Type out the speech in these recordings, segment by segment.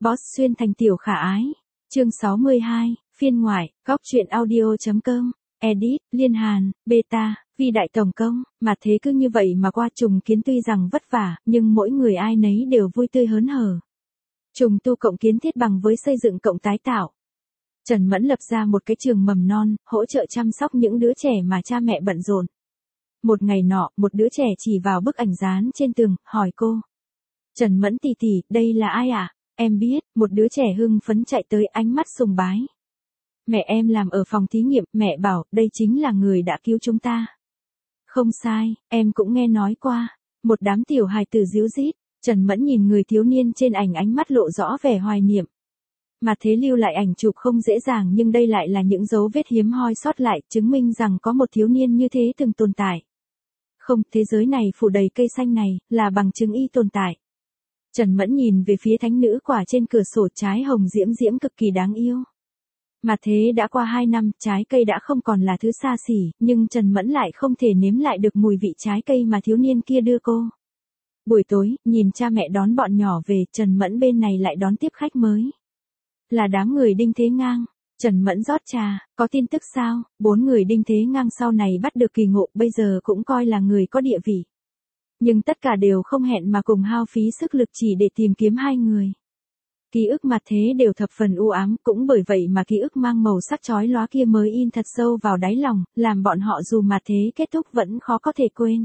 Boss xuyên thành tiểu khả ái. Chương 62, phiên ngoại, góc truyện audio.com, edit, Liên Hàn, beta, Vi đại tổng công, mà thế cứ như vậy mà qua trùng kiến tuy rằng vất vả, nhưng mỗi người ai nấy đều vui tươi hớn hở. Trùng tu cộng kiến thiết bằng với xây dựng cộng tái tạo. Trần Mẫn lập ra một cái trường mầm non, hỗ trợ chăm sóc những đứa trẻ mà cha mẹ bận rộn. Một ngày nọ, một đứa trẻ chỉ vào bức ảnh dán trên tường, hỏi cô. Trần Mẫn tỷ tỷ, đây là ai ạ? Em biết, một đứa trẻ hưng phấn chạy tới, ánh mắt sùng bái. Mẹ em làm ở phòng thí nghiệm, mẹ bảo, đây chính là người đã cứu chúng ta. Không sai, em cũng nghe nói qua. Một đám tiểu hài tử díu dít, Trần Mẫn nhìn người thiếu niên trên ảnh, ánh mắt lộ rõ vẻ hoài niệm. Mà thế lưu lại ảnh chụp không dễ dàng, nhưng đây lại là những dấu vết hiếm hoi sót lại, chứng minh rằng có một thiếu niên như thế từng tồn tại. Không, thế giới này phủ đầy cây xanh này, là bằng chứng y tồn tại. Trần Mẫn nhìn về phía thánh nữ quả trên cửa sổ, trái hồng diễm diễm cực kỳ đáng yêu. Mà thế đã qua 2 năm, trái cây đã không còn là thứ xa xỉ, nhưng Trần Mẫn lại không thể nếm lại được mùi vị trái cây mà thiếu niên kia đưa cô. Buổi tối, nhìn cha mẹ đón bọn nhỏ về, Trần Mẫn bên này lại đón tiếp khách mới. Là đám người Đinh Thế Ngang. Trần Mẫn rót trà, có tin tức sao? 4 người Đinh Thế Ngang sau này bắt được kỳ ngộ, bây giờ cũng coi là người có địa vị. Nhưng tất cả đều không hẹn mà cùng hao phí sức lực chỉ để tìm kiếm 2 người. Ký ức mà thế đều thập phần u ám, cũng bởi vậy mà ký ức mang màu sắc chói lóa kia mới in thật sâu vào đáy lòng, làm bọn họ dù mà thế kết thúc vẫn khó có thể quên.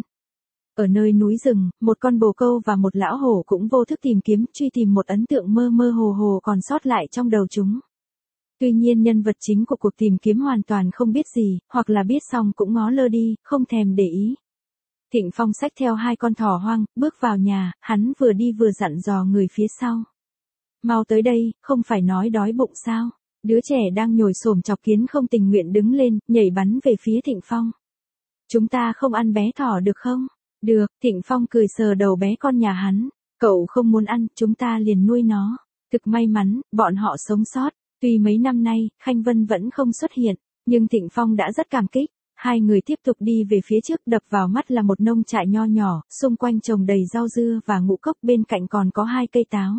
Ở nơi núi rừng, một con bồ câu và một lão hổ cũng vô thức tìm kiếm, truy tìm một ấn tượng mơ mơ hồ hồ còn sót lại trong đầu chúng. Tuy nhiên nhân vật chính của cuộc tìm kiếm hoàn toàn không biết gì, hoặc là biết xong cũng ngó lơ đi, không thèm để ý. Thịnh Phong xách theo 2 con thỏ hoang, bước vào nhà, hắn vừa đi vừa dặn dò người phía sau. Mau tới đây, không phải nói đói bụng sao? Đứa trẻ đang nhồi xổm chọc kiến không tình nguyện đứng lên, nhảy bắn về phía Thịnh Phong. Chúng ta không ăn bé thỏ được không? Được, Thịnh Phong cười sờ đầu bé con nhà hắn. Cậu không muốn ăn, chúng ta liền nuôi nó. Thực may mắn, bọn họ sống sót. Tuy mấy năm nay, Khanh Vân vẫn không xuất hiện, nhưng Thịnh Phong đã rất cảm kích. 2 người tiếp tục đi về phía trước, đập vào mắt là một nông trại nho nhỏ, xung quanh trồng đầy rau dưa và ngũ cốc, bên cạnh còn có 2 cây táo.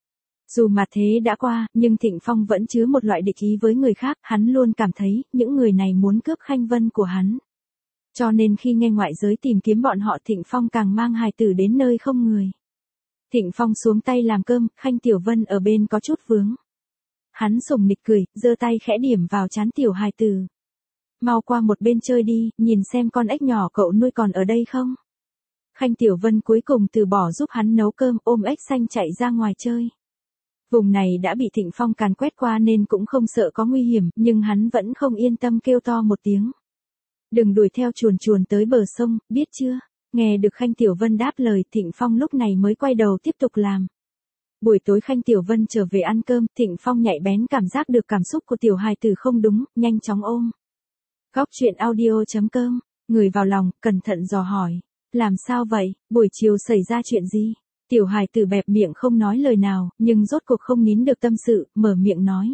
Dù mà thế đã qua, nhưng Thịnh Phong vẫn chứa một loại địch ý với người khác, hắn luôn cảm thấy, những người này muốn cướp Khanh Vân của hắn. Cho nên khi nghe ngoại giới tìm kiếm bọn họ, Thịnh Phong càng mang hài tử đến nơi không người. Thịnh Phong xuống tay làm cơm, Khanh Tiểu Vân ở bên có chút vướng. Hắn sùng nịch cười, giơ tay khẽ điểm vào trán tiểu hài tử. Mau qua một bên chơi đi, nhìn xem con ếch nhỏ cậu nuôi còn ở đây không. Khanh Tiểu Vân cuối cùng từ bỏ giúp hắn nấu cơm, ôm ếch xanh chạy ra ngoài chơi. Vùng này đã bị Thịnh Phong càn quét qua nên cũng không sợ có nguy hiểm, nhưng hắn vẫn không yên tâm kêu to một tiếng. Đừng đuổi theo chuồn chuồn tới bờ sông, biết chưa? Nghe được Khanh Tiểu Vân đáp lời, Thịnh Phong lúc này mới quay đầu tiếp tục làm. Buổi tối Khanh Tiểu Vân trở về ăn cơm, Thịnh Phong nhạy bén cảm giác được cảm xúc của tiểu hài tử không đúng, nhanh chóng ôm. Góc truyện audio.com, người vào lòng, cẩn thận dò hỏi. Làm sao vậy, buổi chiều xảy ra chuyện gì? Tiểu hài tử bẹp miệng không nói lời nào, nhưng rốt cuộc không nín được tâm sự, mở miệng nói.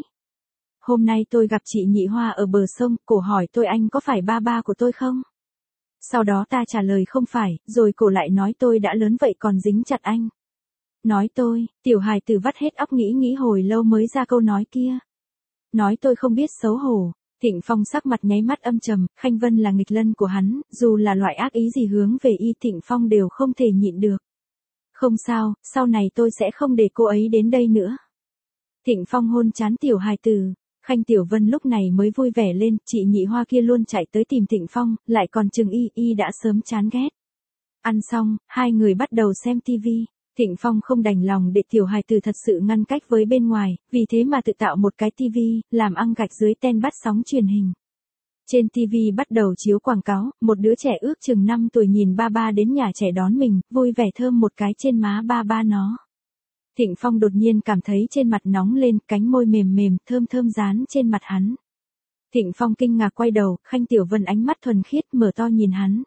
Hôm nay tôi gặp chị Nhị Hoa ở bờ sông, cổ hỏi tôi anh có phải ba ba của tôi không? Sau đó ta trả lời không phải, rồi cổ lại nói tôi đã lớn vậy còn dính chặt anh. Nói tôi, tiểu hài tử vắt hết óc nghĩ hồi lâu mới ra câu nói kia. Nói tôi không biết xấu hổ. Thịnh Phong sắc mặt nháy mắt âm trầm, Khanh Vân là nghịch lân của hắn, dù là loại ác ý gì hướng về y, Thịnh Phong đều không thể nhịn được. Không sao, sau này tôi sẽ không để cô ấy đến đây nữa. Thịnh Phong hôn trán tiểu hài tử. Khanh Tiểu Vân lúc này mới vui vẻ lên, chị Nhị Hoa kia luôn chạy tới tìm Thịnh Phong, lại còn chừng y đã sớm chán ghét. Ăn xong, 2 người bắt đầu xem tivi. Thịnh Phong không đành lòng để tiểu hài tử thật sự ngăn cách với bên ngoài, vì thế mà tự tạo một cái tivi, làm ăng gạch dưới ten bắt sóng truyền hình. Trên tivi bắt đầu chiếu quảng cáo, một đứa trẻ ước chừng 5 tuổi nhìn ba ba đến nhà trẻ đón mình, vui vẻ thơm một cái trên má ba ba nó. Thịnh Phong đột nhiên cảm thấy trên mặt nóng lên, cánh môi mềm mềm, thơm thơm dán trên mặt hắn. Thịnh Phong kinh ngạc quay đầu, Khanh Tiểu Vân ánh mắt thuần khiết mở to nhìn hắn.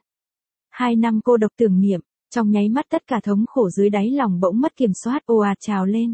2 năm cô độc tưởng niệm, trong nháy mắt tất cả thống khổ dưới đáy lòng bỗng mất kiểm soát, ồ ạt trào lên.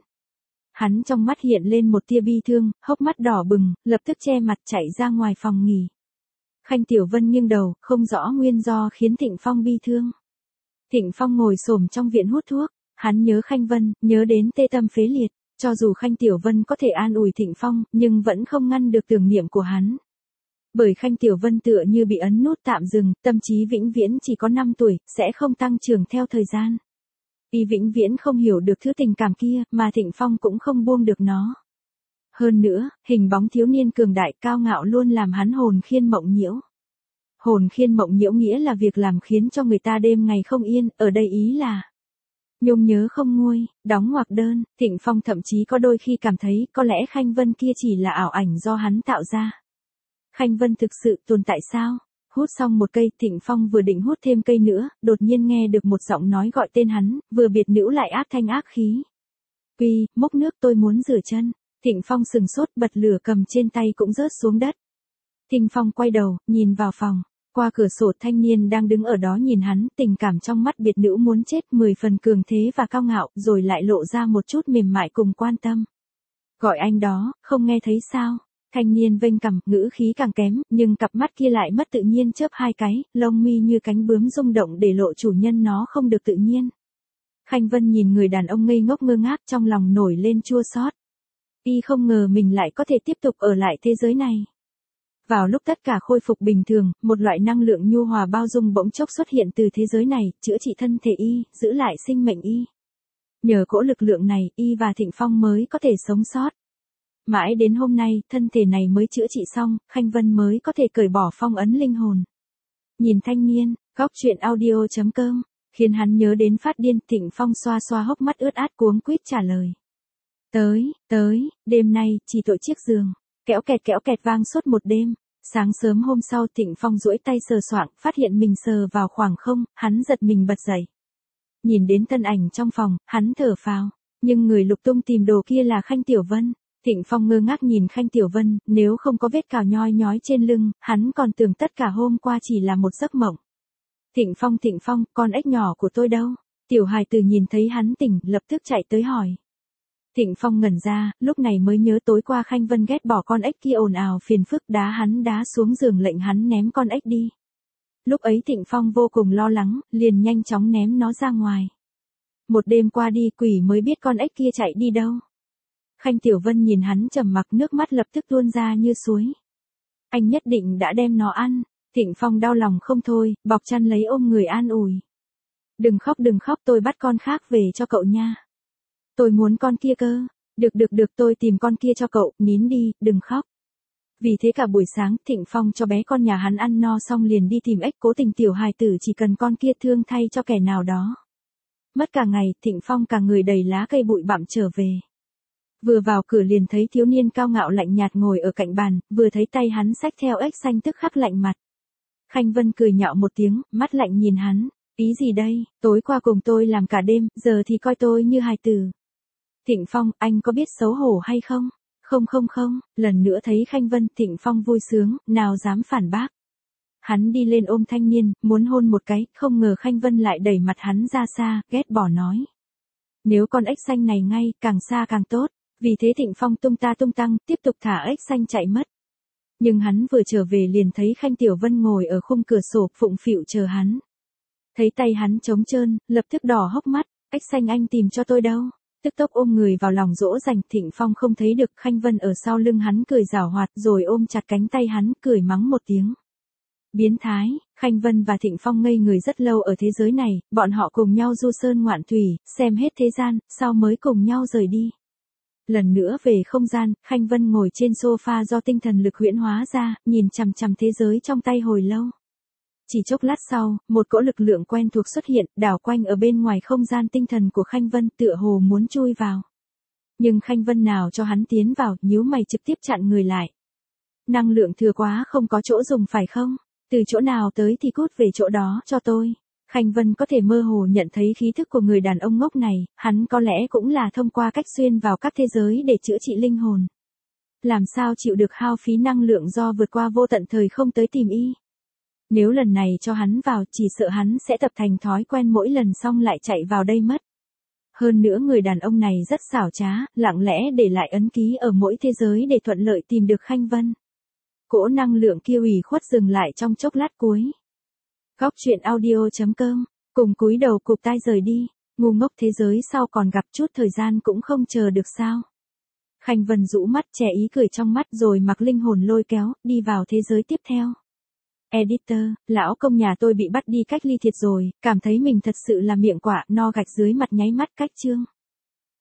Hắn trong mắt hiện lên một tia bi thương, hốc mắt đỏ bừng, lập tức che mặt chạy ra ngoài phòng nghỉ. Khanh Tiểu Vân nghiêng đầu, không rõ nguyên do khiến Thịnh Phong bi thương. Thịnh Phong ngồi xổm trong viện hút thuốc, hắn nhớ Khanh Vân, nhớ đến tê tâm phế liệt, Cho dù Khanh Tiểu Vân có thể an ủi Thịnh Phong, nhưng vẫn không ngăn được tưởng niệm của hắn. Bởi Khanh Tiểu Vân tựa như bị ấn nút tạm dừng, tâm trí vĩnh viễn chỉ có 5 tuổi, sẽ không tăng trưởng theo thời gian. Y vĩnh viễn không hiểu được thứ tình cảm kia, mà Thịnh Phong cũng không buông được nó. Hơn nữa, hình bóng thiếu niên cường đại cao ngạo luôn làm hắn hồn khiên mộng nhiễu. Hồn khiên mộng nhiễu nghĩa là việc làm khiến cho người ta đêm ngày không yên, ở đây ý là nhung nhớ không nguôi, đóng ngoặc đơn. Thịnh Phong thậm chí có đôi khi cảm thấy có lẽ Khanh Vân kia chỉ là ảo ảnh do hắn tạo ra. Khanh Vân thực sự tồn tại sao? Hút xong một cây, Thịnh Phong vừa định hút thêm cây nữa, đột nhiên nghe được một giọng nói gọi tên hắn, vừa biệt nữ lại ác thanh ác khí. Uy, múc nước tôi muốn rửa chân. Thịnh Phong sừng sốt, bật lửa cầm trên tay cũng rớt xuống đất. Thịnh Phong quay đầu, nhìn vào phòng. Qua cửa sổ thanh niên đang đứng ở đó nhìn hắn, tình cảm trong mắt biệt nữ muốn chết, 10 phần cường thế và cao ngạo, rồi lại lộ ra một chút mềm mại cùng quan tâm. Gọi anh đó, không nghe thấy sao? Thanh niên vênh cằm, ngữ khí càng kém, nhưng cặp mắt kia lại mất tự nhiên chớp hai cái, lông mi như cánh bướm rung động để lộ chủ nhân nó không được tự nhiên. Khanh Vân nhìn người đàn ông ngây ngốc ngơ ngác, trong lòng nổi lên chua xót. Y không ngờ mình lại có thể tiếp tục ở lại thế giới này. Vào lúc tất cả khôi phục bình thường, một loại năng lượng nhu hòa bao dung bỗng chốc xuất hiện từ thế giới này, chữa trị thân thể Y, giữ lại sinh mệnh Y. Nhờ cỗ lực lượng này, Y và Thịnh Phong mới có thể sống sót. Mãi đến hôm nay, thân thể này mới chữa trị xong, Khanh Vân mới có thể cởi bỏ phong ấn linh hồn. Nhìn thanh niên, góc truyện audio.com, khiến hắn nhớ đến phát điên. Thịnh Phong xoa xoa hốc mắt ướt át cuống quýt trả lời. Đêm nay, chỉ tội chiếc giường. Kéo kẹt vang suốt một đêm. Sáng sớm hôm sau, Thịnh Phong duỗi tay sờ soạng, phát hiện mình sờ vào khoảng không, hắn giật mình bật dậy. Nhìn đến thân ảnh trong phòng, hắn thở phào, nhưng người lục tung tìm đồ kia là Khanh Tiểu Vân. Thịnh Phong ngơ ngác nhìn Khanh Tiểu Vân, nếu không có vết cào nhoi nhói trên lưng, hắn còn tưởng tất cả hôm qua chỉ là một giấc mộng. Thịnh Phong, con ếch nhỏ của tôi đâu? Tiểu hài tử nhìn thấy hắn tỉnh, lập tức chạy tới hỏi. Thịnh Phong ngẩn ra, lúc này mới nhớ tối qua Khanh Vân ghét bỏ con ếch kia ồn ào phiền phức, hắn đá xuống giường lệnh hắn ném con ếch đi. Lúc ấy Thịnh Phong vô cùng lo lắng, liền nhanh chóng ném nó ra ngoài. Một đêm qua đi, quỷ mới biết con ếch kia chạy đi đâu. Khanh Tiểu Vân nhìn hắn trầm mặc, nước mắt lập tức tuôn ra như suối. Anh nhất định đã đem nó ăn. Thịnh Phong đau lòng không thôi, bọc chăn lấy ôm người an ủi. Đừng khóc, tôi bắt con khác về cho cậu nha. Tôi muốn con kia cơ. Được, tôi tìm con kia cho cậu, nín đi, đừng khóc. Vì thế cả buổi sáng, Thịnh Phong cho bé con nhà hắn ăn no xong liền đi tìm ếch, cố tình tiểu hài tử chỉ cần con kia thương thay cho kẻ nào đó. Mất cả ngày, Thịnh Phong cả người đầy lá cây bụi bặm trở về. Vừa vào cửa liền thấy thiếu niên cao ngạo lạnh nhạt ngồi ở cạnh bàn, vừa thấy tay hắn xách theo ếch xanh tức khắc lạnh mặt. Khanh Vân cười nhạo một tiếng, mắt lạnh nhìn hắn, ý gì đây, tối qua cùng tôi làm cả đêm, giờ thì coi tôi như hài tử. Thịnh Phong, anh có biết xấu hổ hay không? Không, lần nữa thấy Khanh Vân, Thịnh Phong vui sướng, nào dám phản bác. Hắn đi lên ôm thanh niên, muốn hôn một cái, không ngờ Khanh Vân lại đẩy mặt hắn ra xa, ghét bỏ nói. Nếu con ếch xanh này ngay, càng xa càng tốt. Vì thế Thịnh Phong tung tăng, tiếp tục thả ếch xanh chạy mất. Nhưng hắn vừa trở về liền thấy Khanh Tiểu Vân ngồi ở khung cửa sổ, phụng phịu chờ hắn. Thấy tay hắn trống trơn, lập tức đỏ hốc mắt, ếch xanh anh tìm cho tôi đâu. Tức tốc ôm người vào lòng dỗ dành, Thịnh Phong không thấy được, Khanh Vân ở sau lưng hắn cười giảo hoạt rồi ôm chặt cánh tay hắn, cười mắng một tiếng. Biến thái. Khanh Vân và Thịnh Phong ngây người rất lâu ở thế giới này, bọn họ cùng nhau du sơn ngoạn thủy, xem hết thế gian, sau mới cùng nhau rời đi. Lần nữa về không gian, Khanh Vân ngồi trên sofa do tinh thần lực huyễn hóa ra, nhìn chằm chằm thế giới trong tay hồi lâu. Chỉ chốc lát sau, một cỗ lực lượng quen thuộc xuất hiện, đảo quanh ở bên ngoài không gian tinh thần của Khanh Vân, tựa hồ muốn chui vào. Nhưng Khanh Vân nào cho hắn tiến vào, nhíu mày trực tiếp chặn người lại. Năng lượng thừa quá không có chỗ dùng phải không? Từ chỗ nào tới thì cút về chỗ đó cho tôi. Khanh Vân có thể mơ hồ nhận thấy khí thức của người đàn ông ngốc này, hắn có lẽ cũng là thông qua cách xuyên vào các thế giới để chữa trị linh hồn. Làm sao chịu được hao phí năng lượng do vượt qua vô tận thời không tới tìm Y. Nếu lần này cho hắn vào, chỉ sợ hắn sẽ tập thành thói quen mỗi lần xong lại chạy vào đây mất. Hơn nữa người đàn ông này rất xảo trá, lặng lẽ để lại ấn ký ở mỗi thế giới để thuận lợi tìm được Khanh Vân. Cỗ năng lượng kia ủy khuất dừng lại trong chốc lát cuối. Góc truyện audio.com, cùng cúi đầu cụp tai rời đi, ngu ngốc thế giới sau còn gặp chút thời gian cũng không chờ được sao. Khanh Vân rũ mắt che ý cười trong mắt rồi mặc linh hồn lôi kéo, đi vào thế giới tiếp theo. Editor, lão công nhà tôi bị bắt đi cách ly thiệt rồi, cảm thấy mình thật sự là miệng quả, no gạch dưới mặt nháy mắt cách chương.